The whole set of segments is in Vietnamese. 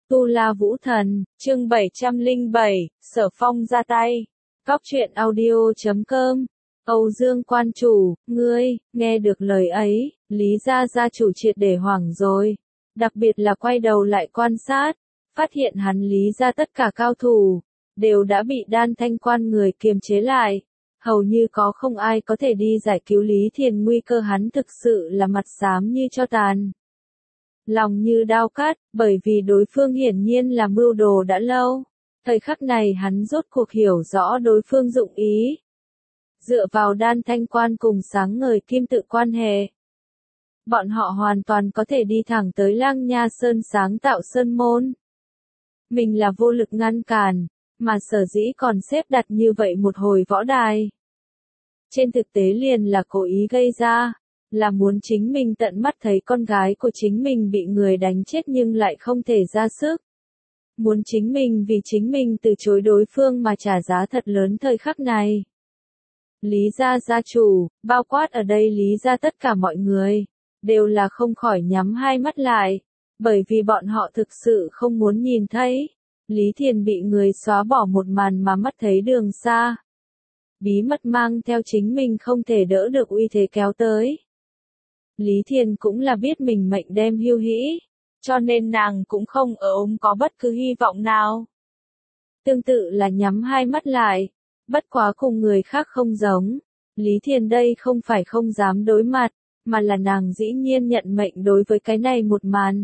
Tu La Vũ Thần, chương 707, Sở Phong ra tay. Cóc truyện audio.com. Âu Dương quan chủ, ngươi, nghe được lời ấy, Lý gia gia chủ triệt để hoảng rồi. Đặc biệt là quay đầu lại quan sát, phát hiện hắn Lý gia tất cả cao thủ, đều đã bị Đan Thanh Quan người kiềm chế lại. Hầu như có không ai có thể đi giải cứu Lý Thiền, nguy cơ hắn thực sự là mặt xám như tro tàn. Lòng như đao cắt, bởi vì đối phương hiển nhiên là mưu đồ đã lâu. Thời khắc này hắn rốt cuộc hiểu rõ đối phương dụng ý. Dựa vào Đan Thanh Quan cùng sáng ngời kim tự quan hệ, bọn họ hoàn toàn có thể đi thẳng tới Lang Nha Sơn sáng tạo sơn môn. Mình là vô lực ngăn cản, mà sở dĩ còn xếp đặt như vậy một hồi võ đài. Trên thực tế liền là cố ý gây ra, là muốn chính mình tận mắt thấy con gái của chính mình bị người đánh chết nhưng lại không thể ra sức. Muốn chính mình vì chính mình từ chối đối phương mà trả giá thật lớn thời khắc này. Lý gia gia chủ, bao quát ở đây Lý gia tất cả mọi người, đều là không khỏi nhắm hai mắt lại, bởi vì bọn họ thực sự không muốn nhìn thấy Lý Thiền bị người xóa bỏ một màn mà mắt thấy đường xa. Bí mật mang theo chính mình không thể đỡ được uy thế kéo tới. Lý Thiền cũng là biết mình mệnh đem hưu hĩ, cho nên nàng cũng không ôm có bất cứ hy vọng nào. Tương tự là nhắm hai mắt lại, bất quá cùng người khác không giống. Lý Thiền đây không phải không dám đối mặt, mà là nàng dĩ nhiên nhận mệnh đối với cái này một màn.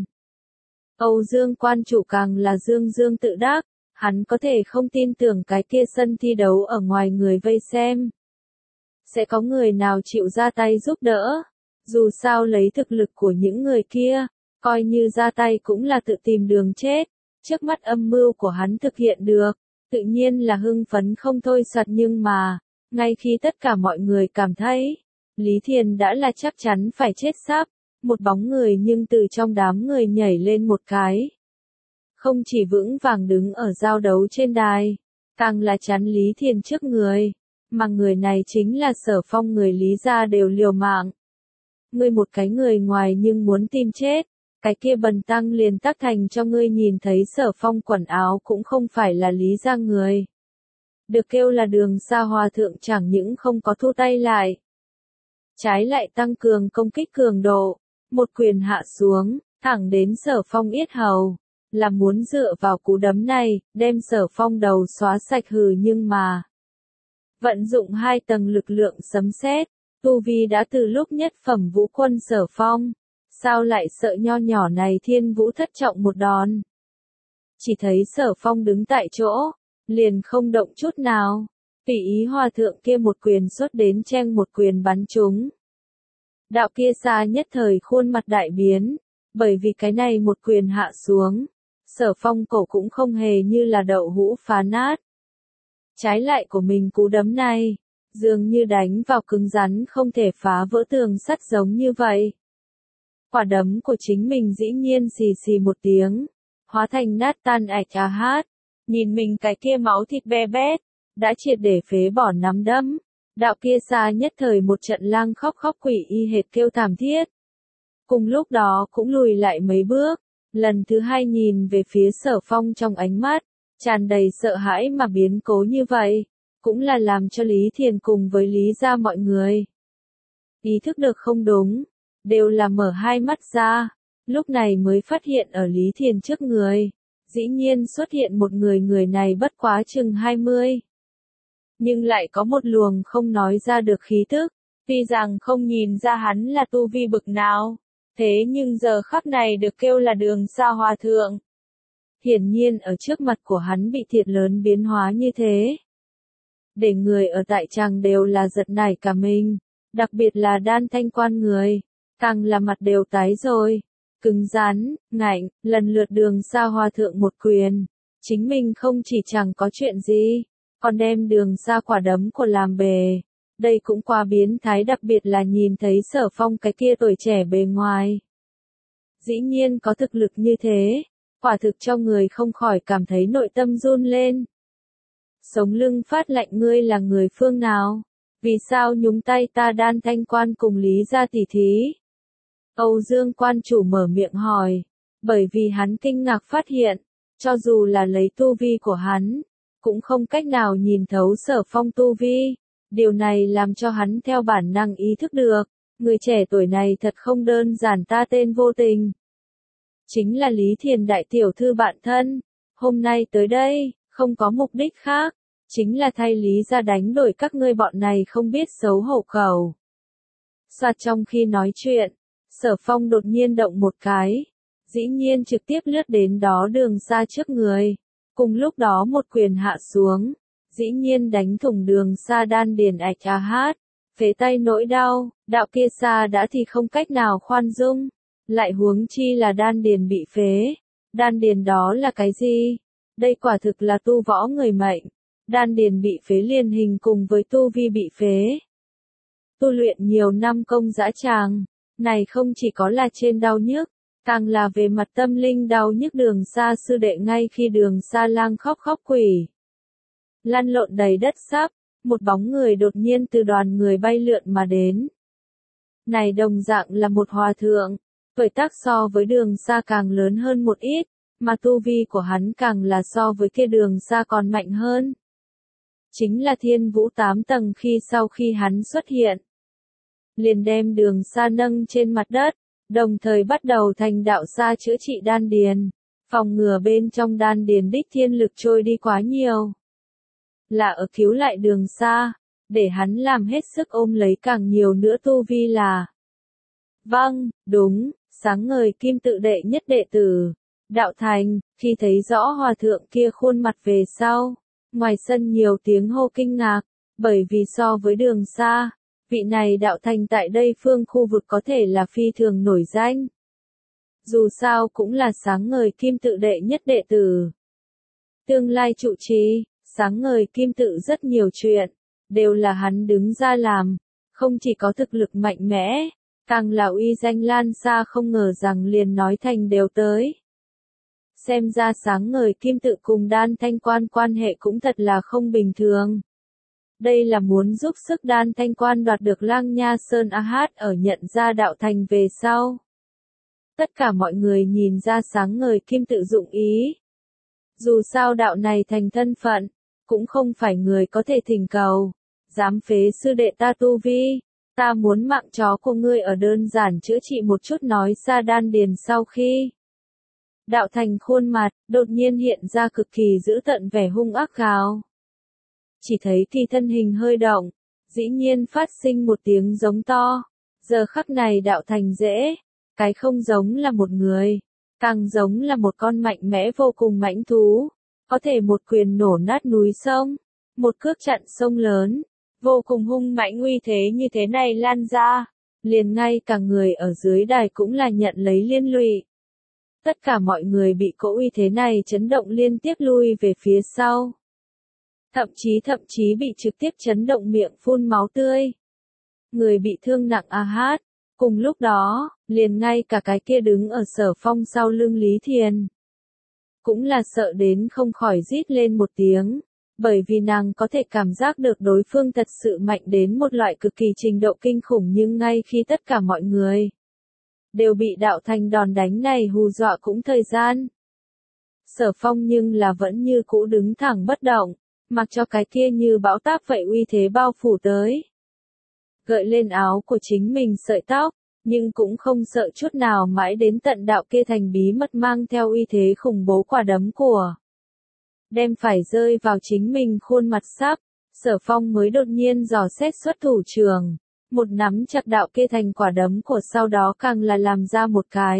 Âu Dương quan chủ càng là dương tự đắc, hắn có thể không tin tưởng cái kia sân thi đấu ở ngoài người vây xem. Sẽ có người nào chịu ra tay giúp đỡ. Dù sao lấy thực lực của những người kia, coi như ra tay cũng là tự tìm đường chết. Trước mắt âm mưu của hắn thực hiện được, tự nhiên là hưng phấn không thôi soạt, nhưng mà, ngay khi tất cả mọi người cảm thấy Lý Thiền đã là chắc chắn phải chết sắp, một bóng người nhưng từ trong đám người nhảy lên một cái. Không chỉ vững vàng đứng ở giao đấu trên đài, càng là chắn Lý Thiền trước người, mà người này chính là Sở Phong, người Lý gia đều liều mạng. Ngươi một cái người ngoài nhưng muốn tìm chết, cái kia bần tăng liền tác thành cho ngươi nhìn thấy. Sở Phong quần áo cũng không phải là Lý gia người. Được kêu là Đường Sa Hòa Thượng chẳng những không có thu tay lại, trái lại tăng cường công kích cường độ, một quyền hạ xuống, thẳng đến Sở Phong yết hầu, là muốn dựa vào cú đấm này, đem Sở Phong đầu xóa sạch hừ, nhưng mà vận dụng 2 tầng lực lượng sấm sét, tu vi đã từ lúc nhất phẩm vũ quân Sở Phong, sao lại sợ nho nhỏ này thiên vũ thất trọng một đòn. Chỉ thấy Sở Phong đứng tại chỗ, liền không động chút nào, tùy ý hòa thượng kia một quyền xuất đến chen một quyền bắn trúng. Đạo kia xa nhất thời khuôn mặt đại biến, bởi vì cái này một quyền hạ xuống, Sở Phong cổ cũng không hề như là đậu hũ phá nát. Trái lại của mình cú đấm này, dường như đánh vào cứng rắn không thể phá vỡ tường sắt giống như vậy. Quả đấm của chính mình dĩ nhiên xì xì một tiếng, hóa thành nát tan ạch hát. Nhìn mình cái kia máu thịt be bét, đã triệt để phế bỏ nắm đấm. Đạo kia xa nhất thời một trận lang khóc quỷ y hệt kêu thảm thiết. Cùng lúc đó cũng lùi lại mấy bước, lần thứ hai nhìn về phía Sở Phong trong ánh mắt tràn đầy sợ hãi, mà biến cố như vậy cũng là làm cho Lý Thiền cùng với Lý gia mọi người ý thức được không đúng, đều là mở hai mắt ra, lúc này mới phát hiện ở Lý Thiền trước người, dĩ nhiên xuất hiện một người, người này bất quá chừng 20. Nhưng lại có một luồng không nói ra được khí tức, tuy rằng không nhìn ra hắn là tu vi bực nào, thế nhưng giờ khắc này được kêu là Đường Sa Hòa Thượng. Hiển nhiên ở trước mặt của hắn bị thiệt lớn biến hóa như thế, để người ở tại tràng đều là giật nảy cả mình, đặc biệt là Đan Thanh Quan người, càng là mặt đều tái rồi, cứng rắn, ngạnh, lần lượt Đường Sa Hòa Thượng một quyền, chính mình không chỉ chẳng có chuyện gì, còn đem Đường Sa quả đấm của làm bề. Đây cũng quá biến thái, đặc biệt là nhìn thấy Sở Phong cái kia tuổi trẻ bề ngoài, dĩ nhiên có thực lực như thế, quả thực cho người không khỏi cảm thấy nội tâm run lên. Sống lưng phát lạnh, ngươi là người phương nào? Vì sao nhúng tay ta Đan Thanh Quan cùng Lý gia tỷ thí? Âu Dương quan chủ mở miệng hỏi, bởi vì hắn kinh ngạc phát hiện, Cho dù là lấy tu vi của hắn, cũng không cách nào nhìn thấu Sở Phong tu vi. Điều này làm cho hắn theo bản năng ý thức được, người trẻ tuổi này thật không đơn giản, ta tên Vô Tình. Chính là Lý Thiền đại tiểu thư bạn thân. Hôm nay tới đây, không có mục đích khác, chính là thay Lý gia đánh đổi các ngươi bọn này không biết xấu hổ khẩu. Soạt, trong khi nói chuyện, Sở Phong đột nhiên động một cái, dĩ nhiên trực tiếp lướt đến đó Đường Sa trước người. Cùng lúc đó một quyền hạ xuống, dĩ nhiên đánh thủng Đường Sa đan điền ạch a hát, phế tay nỗi đau, đạo kia xa đã thì không cách nào khoan dung, lại huống chi là đan điền bị phế. Đan điền đó là cái gì? Đây quả thực là tu võ người mệnh. Đan điền bị phế liền hình cùng với tu vi bị phế. Tu luyện nhiều năm công dã tràng, này không chỉ có là trên đau nhức, càng là về mặt tâm linh đau nhức. Đường Sa sư đệ ngay khi Đường Sa lang khóc quỷ lăn lộn đầy đất sắp, một bóng người đột nhiên từ đoàn người bay lượn mà đến. Này đồng dạng là một hòa thượng, tuổi tác so với Đường Sa càng lớn hơn một ít, mà tu vi của hắn càng là so với kia Đường Sa còn mạnh hơn. Chính là Thiên Vũ 8 tầng. Sau khi hắn xuất hiện, liền đem Đường Sa nâng trên mặt đất, đồng thời bắt đầu thành đạo sa chữa trị đan điền, phòng ngừa bên trong đan điền đích thiên lực trôi đi quá nhiều. Là ở cứu lại Đường Sa, để hắn làm hết sức ôm lấy càng nhiều nữa tu vi là. Vâng, đúng, sáng ngời kim tự đệ nhất đệ tử, Đạo Thành, khi thấy rõ hòa thượng kia khuôn mặt về sau, ngoài sân nhiều tiếng hô kinh ngạc, bởi vì so với Đường Sa, vị này Đạo Thành tại đây phương khu vực có thể là phi thường nổi danh. Dù sao cũng là sáng ngời kim tự đệ nhất đệ tử. Tương lai trụ trì, sáng ngời kim tự rất nhiều chuyện, đều là hắn đứng ra làm, không chỉ có thực lực mạnh mẽ, càng là uy danh lan xa, không ngờ rằng liền nói thành đều tới. Xem ra sáng ngời kim tự cùng Đan Thanh Quan quan hệ cũng thật là không bình thường. Đây là muốn giúp sức Đan Thanh Quan đoạt được Lang Nha Sơn a hát. Ở nhận ra Đạo Thành về sau, tất cả mọi người nhìn ra sáng ngời kim tự dụng ý. Dù sao đạo này thành thân phận, cũng không phải người có thể thỉnh cầu. Dám phế sư đệ ta tu vi, ta muốn mạng chó của ngươi ở đơn giản chữa trị một chút nói ra đan điền. Sau khi Đạo Thành khuôn mặt, đột nhiên hiện ra cực kỳ dữ tợn vẻ hung ác gào. Chỉ thấy thì thân hình hơi động, dĩ nhiên phát sinh một tiếng giống to. Giờ khắc này Đạo Thành dễ, cái không giống là một người, càng giống là một con mạnh mẽ vô cùng mãnh thú, có thể một quyền nổ nát núi sông, một cước chặn sông lớn, vô cùng hung mãnh. Uy thế như thế này lan ra, liền ngay cả người ở dưới đài cũng là nhận lấy liên lụy. Tất cả mọi người bị cỗ uy thế này chấn động liên tiếp lui về phía sau. Thậm chí bị trực tiếp chấn động miệng phun máu tươi. Người bị thương nặng a hát. Cùng lúc đó, liền ngay cả cái kia đứng ở Sở Phong sau lưng Lý Thiền, cũng là sợ đến không khỏi rít lên một tiếng, bởi vì nàng có thể cảm giác được đối phương thật sự mạnh đến một loại cực kỳ trình độ kinh khủng. Nhưng ngay khi tất cả mọi người đều bị Đạo Thành đòn đánh này hù dọa cũng thời gian, Sở Phong nhưng là vẫn như cũ đứng thẳng bất động, mặc cho cái kia như bão táp vậy uy thế bao phủ tới. Gợi lên áo của chính mình sợi tóc, nhưng cũng không sợ chút nào, mãi đến tận đạo kia thành bí mật mang theo uy thế khủng bố quả đấm của đem phải rơi vào chính mình khuôn mặt sắp, Sở Phong mới đột nhiên dò xét xuất thủ trường, một nắm chặt đạo kia thành quả đấm của, sau đó càng là làm ra một cái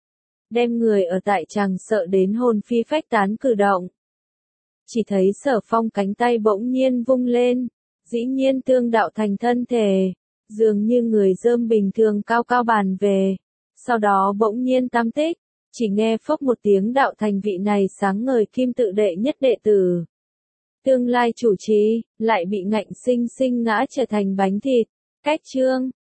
đem người ở tại tràng sợ đến hồn phi phách tán cử động. Chỉ thấy Sở Phong cánh tay bỗng nhiên vung lên, dĩ nhiên tương Đạo Thành thân thể, dường như người dơm bình thường cao cao bàn về, sau đó bỗng nhiên tam tích, chỉ nghe phốc một tiếng, Đạo Thành vị này sáng ngời kim tự đệ nhất đệ tử, tương lai chủ trì, lại bị ngạnh sinh sinh ngã trở thành bánh thịt. Cách chương